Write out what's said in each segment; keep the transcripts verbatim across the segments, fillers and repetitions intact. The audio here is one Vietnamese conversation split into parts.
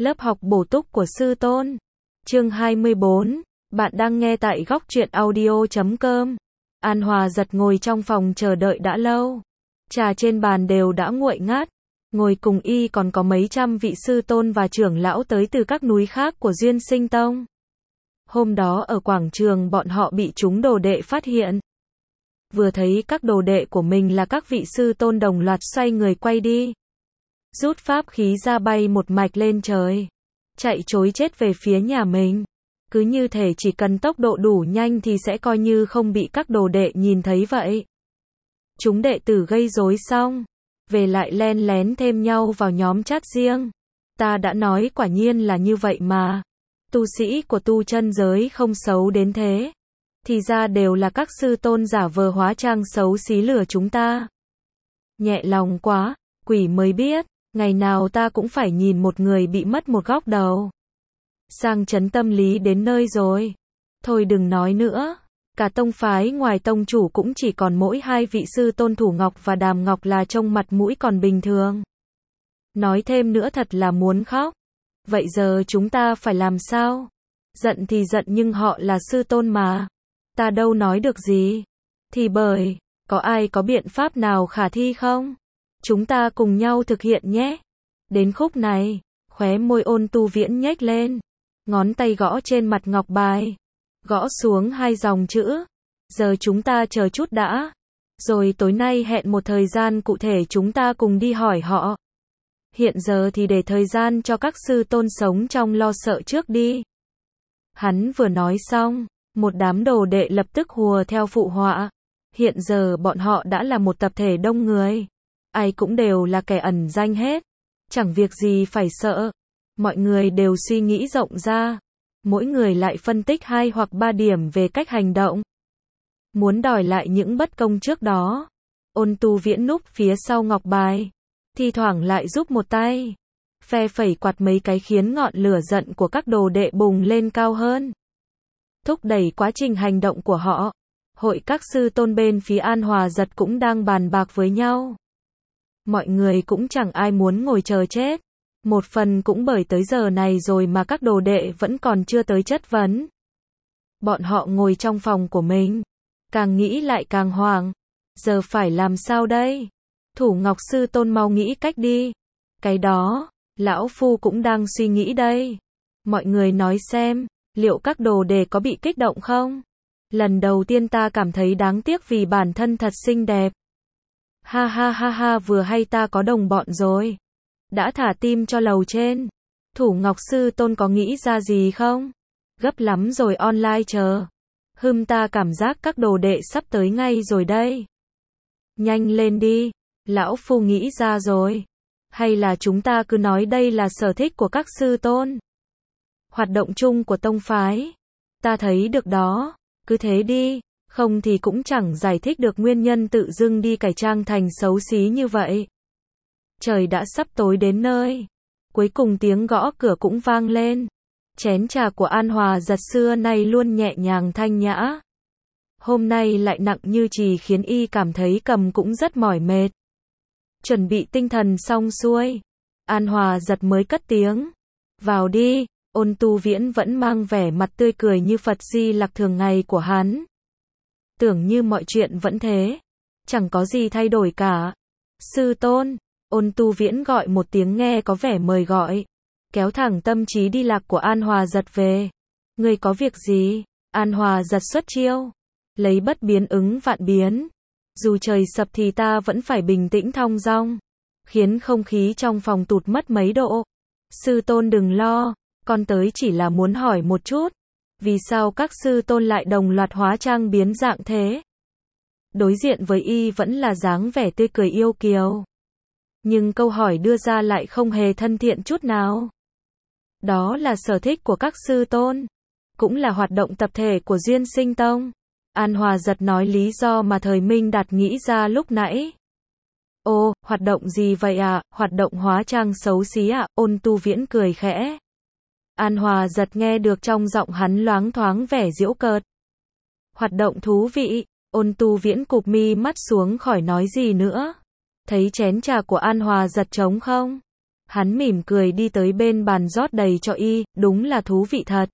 Lớp học bổ túc của sư tôn. Chương hai mươi bốn. Bạn đang nghe tại góc truyện audio chấm com. An Hòa giật ngồi trong phòng chờ đợi đã lâu. Trà trên bàn đều đã nguội ngát. Ngồi cùng y còn có mấy trăm vị sư tôn và trưởng lão tới từ các núi khác của Duyên Sinh Tông. Hôm đó ở quảng trường bọn họ bị chúng đồ đệ phát hiện. Vừa thấy các đồ đệ của mình là các vị sư tôn đồng loạt xoay người quay đi. Rút pháp khí ra bay một mạch lên trời. Chạy trối chết về phía nhà mình. Cứ như thể chỉ cần tốc độ đủ nhanh thì sẽ coi như không bị các đồ đệ nhìn thấy vậy. Chúng đệ tử gây rối xong. Về lại len lén thêm nhau vào nhóm chat riêng. Ta đã nói quả nhiên là như vậy mà. Tu sĩ của tu chân giới không xấu đến thế. Thì ra đều là các sư tôn giả vờ hóa trang xấu xí lừa chúng ta. Nhẹ lòng quá, quỷ mới biết, ngày nào ta cũng phải nhìn một người bị mất một góc đầu. Sang chấn tâm lý đến nơi rồi. Thôi đừng nói nữa. Cả tông phái ngoài tông chủ cũng chỉ còn mỗi hai vị sư tôn Thủ Ngọc và Đàm Ngọc là trông mặt mũi còn bình thường. Nói thêm nữa thật là muốn khóc. Vậy giờ chúng ta phải làm sao? Giận thì giận nhưng họ là sư tôn mà. Ta đâu nói được gì. Thì bởi, có ai có biện pháp nào khả thi không? Chúng ta cùng nhau thực hiện nhé. Đến khúc này, khóe môi Ôn Tu Viễn nhếch lên. Ngón tay gõ trên mặt ngọc bài. Gõ xuống hai dòng chữ. Giờ chúng ta chờ chút đã. Rồi tối nay hẹn một thời gian cụ thể chúng ta cùng đi hỏi họ. Hiện giờ thì để thời gian cho các sư tôn sống trong lo sợ trước đi. Hắn vừa nói xong, một đám đồ đệ lập tức hùa theo phụ họa. Hiện giờ bọn họ đã là một tập thể đông người. Ai cũng đều là kẻ ẩn danh hết. Chẳng việc gì phải sợ. Mọi người đều suy nghĩ rộng ra. Mỗi người lại phân tích hai hoặc ba điểm về cách hành động. Muốn đòi lại những bất công trước đó. Ôn Tu Viễn núp phía sau ngọc bài. Thi thoảng lại giúp một tay. Phe phẩy quạt mấy cái khiến ngọn lửa giận của các đồ đệ bùng lên cao hơn. Thúc đẩy quá trình hành động của họ. Hội các sư tôn bên phía An Hòa giật cũng đang bàn bạc với nhau. Mọi người cũng chẳng ai muốn ngồi chờ chết. Một phần cũng bởi tới giờ này rồi mà các đồ đệ vẫn còn chưa tới chất vấn. Bọn họ ngồi trong phòng của mình. Càng nghĩ lại càng hoảng. Giờ phải làm sao đây? Thủ Ngọc sư tôn mau nghĩ cách đi. Cái đó, lão phu cũng đang suy nghĩ đây. Mọi người nói xem, liệu các đồ đệ có bị kích động không? Lần đầu tiên ta cảm thấy đáng tiếc vì bản thân thật xinh đẹp. Ha ha ha ha, vừa hay ta có đồng bọn rồi. Đã thả tim cho lầu trên. Thủ Ngọc sư tôn có nghĩ ra gì không? Gấp lắm rồi, online chờ. Hừm, ta cảm giác các đồ đệ sắp tới ngay rồi đây. Nhanh lên đi. Lão phu nghĩ ra rồi. Hay là chúng ta cứ nói đây là sở thích của các sư tôn. Hoạt động chung của tông phái. Ta thấy được đó. Cứ thế đi. Không thì cũng chẳng giải thích được nguyên nhân tự dưng đi cải trang thành xấu xí như vậy. Trời đã sắp tối đến nơi. Cuối cùng tiếng gõ cửa cũng vang lên. Chén trà của An Hòa giật xưa nay luôn nhẹ nhàng thanh nhã. Hôm nay lại nặng như chì khiến y cảm thấy cầm cũng rất mỏi mệt. Chuẩn bị tinh thần xong xuôi. An Hòa giật mới cất tiếng. Vào đi. Ôn Tu Viễn vẫn mang vẻ mặt tươi cười như Phật Di Lặc thường ngày của hắn. Tưởng như mọi chuyện vẫn thế. Chẳng có gì thay đổi cả. Sư tôn. Ôn Tu Viễn gọi một tiếng nghe có vẻ mời gọi. Kéo thẳng tâm trí đi lạc của An Hòa giật về. Người có việc gì? An Hòa giật xuất chiêu. Lấy bất biến ứng vạn biến. Dù trời sập thì ta vẫn phải bình tĩnh thong dong. Khiến không khí trong phòng tụt mất mấy độ. Sư tôn đừng lo. Con tới chỉ là muốn hỏi một chút. Vì sao các sư tôn lại đồng loạt hóa trang biến dạng thế? Đối diện với y vẫn là dáng vẻ tươi cười yêu kiều. Nhưng câu hỏi đưa ra lại không hề thân thiện chút nào. Đó là sở thích của các sư tôn. Cũng là hoạt động tập thể của Duyên Sinh Tông. An Hòa giật nói lý do mà Thời Minh Đạt nghĩ ra lúc nãy. Ồ, hoạt động gì vậy à? Hoạt động hóa trang xấu xí à? Ôn Tu Viễn cười khẽ. An Hòa giật nghe được trong giọng hắn loáng thoáng vẻ giễu cợt. Hoạt động thú vị. Ôn Tu Viễn cụp mi mắt xuống khỏi nói gì nữa. Thấy chén trà của An Hòa giật trống không? Hắn mỉm cười đi tới bên bàn rót đầy cho y, đúng là thú vị thật.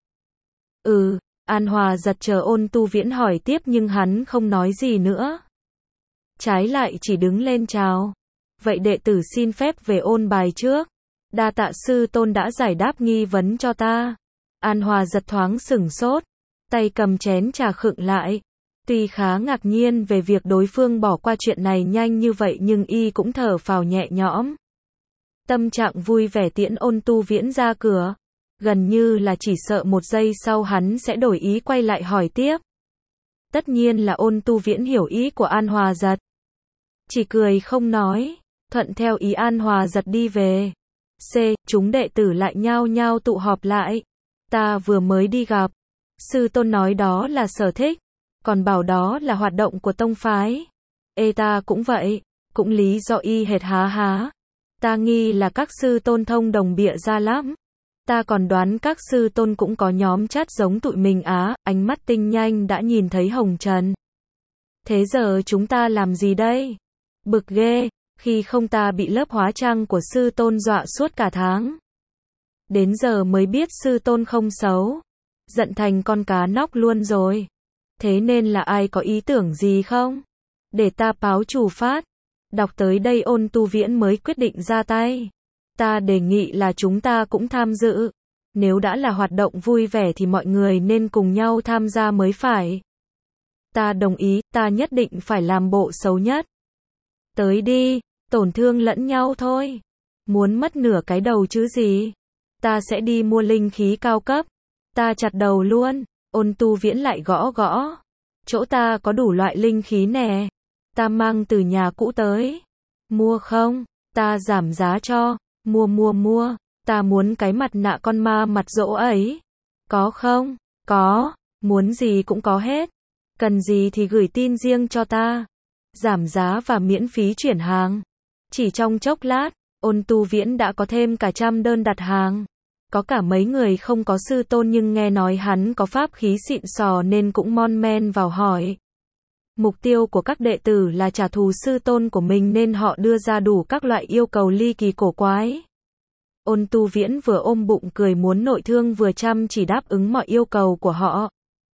Ừ, An Hòa giật chờ Ôn Tu Viễn hỏi tiếp nhưng hắn không nói gì nữa. Trái lại chỉ đứng lên chào. Vậy đệ tử xin phép về ôn bài trước. Đa tạ sư tôn đã giải đáp nghi vấn cho ta. An Hòa giật thoáng sửng sốt, tay cầm chén trà khựng lại. Tuy khá ngạc nhiên về việc đối phương bỏ qua chuyện này nhanh như vậy nhưng y cũng thở phào nhẹ nhõm. Tâm trạng vui vẻ tiễn Ôn Tu Viễn ra cửa. Gần như là chỉ sợ một giây sau hắn sẽ đổi ý quay lại hỏi tiếp. Tất nhiên là Ôn Tu Viễn hiểu ý của An Hòa giật. Chỉ cười không nói, thuận theo ý An Hòa giật đi về. C. Chúng đệ tử lại nhao nhao tụ họp lại. Ta vừa mới đi gặp. Sư tôn nói đó là sở thích. Còn bảo đó là hoạt động của tông phái. Ê ta cũng vậy. Cũng lý do y hệt há há. Ta nghi là các sư tôn thông đồng bịa ra lắm. Ta còn đoán các sư tôn cũng có nhóm chat giống tụi mình á. Ánh mắt tinh nhanh đã nhìn thấy hồng trần. Thế giờ chúng ta làm gì đây? Bực ghê, khi không ta bị lớp hóa trang của sư tôn dọa suốt cả tháng. Đến giờ mới biết sư tôn không xấu. Giận thành con cá nóc luôn rồi. Thế nên là ai có ý tưởng gì không? Để ta báo chủ phát. Đọc tới đây Ôn Tu Viễn mới quyết định ra tay. Ta đề nghị là chúng ta cũng tham dự. Nếu đã là hoạt động vui vẻ thì mọi người nên cùng nhau tham gia mới phải. Ta đồng ý, ta nhất định phải làm bộ xấu nhất. Tới đi, tổn thương lẫn nhau thôi. Muốn mất nửa cái đầu chứ gì. Ta sẽ đi mua linh khí cao cấp. Ta chặt đầu luôn. Ôn Tu Viễn lại gõ gõ. Chỗ ta có đủ loại linh khí nè. Ta mang từ nhà cũ tới. Mua không? Ta giảm giá cho. Mua mua mua. Ta muốn cái mặt nạ con ma mặt dỗ ấy. Có không? Có. Muốn gì cũng có hết. Cần gì thì gửi tin riêng cho ta. Giảm giá và miễn phí chuyển hàng. Chỉ trong chốc lát, Ôn Tu Viễn đã có thêm cả trăm đơn đặt hàng. Có cả mấy người không có sư tôn nhưng nghe nói hắn có pháp khí xịn sò nên cũng mon men vào hỏi. Mục tiêu của các đệ tử là trả thù sư tôn của mình nên họ đưa ra đủ các loại yêu cầu ly kỳ cổ quái. Ôn Tu Viễn vừa ôm bụng cười muốn nội thương vừa chăm chỉ đáp ứng mọi yêu cầu của họ.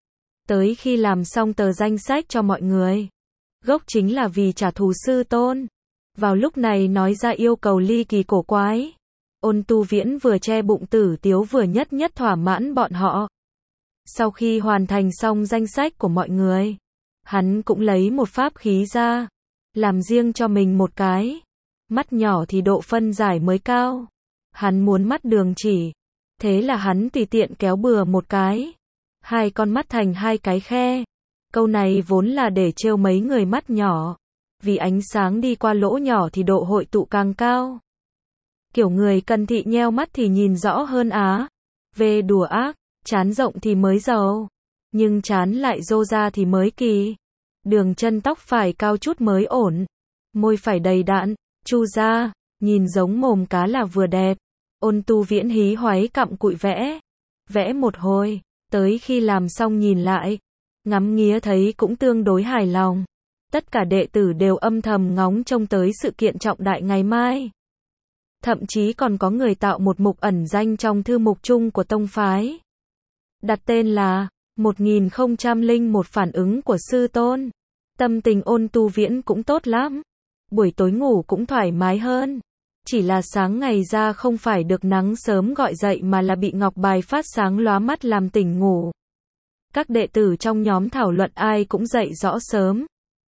Tới khi làm xong tờ danh sách cho mọi người. Gốc chính là vì trả thù sư tôn. Vào lúc này nói ra yêu cầu ly kỳ cổ quái. Ôn Tu Viễn vừa che bụng tử tiếu vừa nhất nhất thỏa mãn bọn họ. Sau khi hoàn thành xong danh sách của mọi người, hắn cũng lấy một pháp khí ra, làm riêng cho mình một cái. Mắt nhỏ thì độ phân giải mới cao. Hắn muốn mắt đường chỉ. Thế là hắn tùy tiện kéo bừa một cái. Hai con mắt thành hai cái khe. Câu này vốn là để trêu mấy người mắt nhỏ. Vì ánh sáng đi qua lỗ nhỏ thì độ hội tụ càng cao. Kiểu người cần thị nheo mắt thì nhìn rõ hơn á. Về đùa ác, trán rộng thì mới giàu. Nhưng trán lại rô ra thì mới kỳ. Đường chân tóc phải cao chút mới ổn. Môi phải đầy đặn, chu ra, nhìn giống mồm cá là vừa đẹp. Ôn Tu Viễn hí hoáy cặm cụi vẽ. Vẽ một hồi, tới khi làm xong nhìn lại. Ngắm nghía thấy cũng tương đối hài lòng. Tất cả đệ tử đều âm thầm ngóng trông tới sự kiện trọng đại ngày mai. Thậm chí còn có người tạo một mục ẩn danh trong thư mục chung của tông phái. Đặt tên là một nghìn không trăm lẻ một phản ứng của sư tôn. Tâm tình Ôn Tu Viễn cũng tốt lắm. Buổi tối ngủ cũng thoải mái hơn. Chỉ là sáng ngày ra không phải được nắng sớm gọi dậy mà là bị ngọc bài phát sáng lóa mắt làm tỉnh ngủ. Các đệ tử trong nhóm thảo luận ai cũng dậy rõ sớm.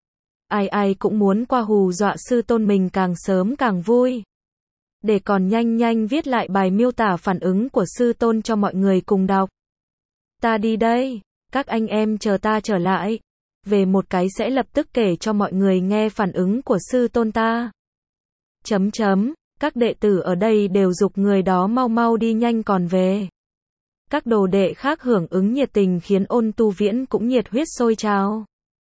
Ai ai cũng muốn qua hù dọa sư tôn mình càng sớm càng vui. Để còn nhanh nhanh viết lại bài miêu tả phản ứng của sư tôn cho mọi người cùng đọc. Ta đi đây, các anh em chờ ta trở lại. Về một cái sẽ lập tức kể cho mọi người nghe phản ứng của sư tôn ta. Chấm chấm, các đệ tử ở đây đều giục người đó mau mau đi nhanh còn về. Các đồ đệ khác hưởng ứng nhiệt tình khiến Ôn Tu Viễn cũng nhiệt huyết sôi trào.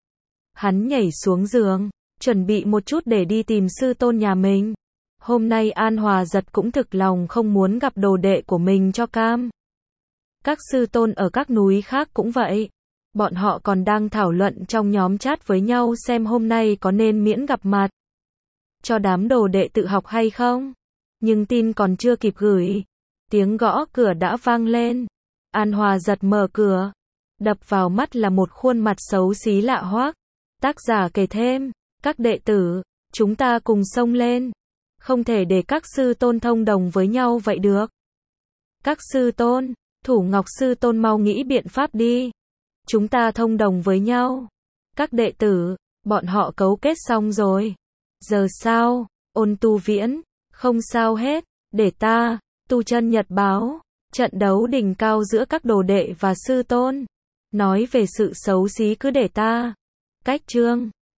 Hắn nhảy xuống giường, chuẩn bị một chút để đi tìm sư tôn nhà mình. Hôm nay An Hòa giật cũng thực lòng không muốn gặp đồ đệ của mình cho cam. Các sư tôn ở các núi khác cũng vậy. Bọn họ còn đang thảo luận trong nhóm chat với nhau xem hôm nay có nên miễn gặp mặt cho đám đồ đệ tự học hay không. Nhưng tin còn chưa kịp gửi, tiếng gõ cửa đã vang lên. An Hòa giật mở cửa. Đập vào mắt là một khuôn mặt xấu xí lạ hoắc. Tác giả kể thêm, các đệ tử, chúng ta cùng xông lên. Không thể để các sư tôn thông đồng với nhau vậy được. Các sư tôn, Thủ Ngọc sư tôn mau nghĩ biện pháp đi. Chúng ta thông đồng với nhau. Các đệ tử, bọn họ cấu kết xong rồi. Giờ sao? Ôn Tu Viễn, không sao hết, để ta, Tu Chân Nhật báo, trận đấu đỉnh cao giữa các đồ đệ và sư tôn. Nói về sự xấu xí cứ để ta. Cách chương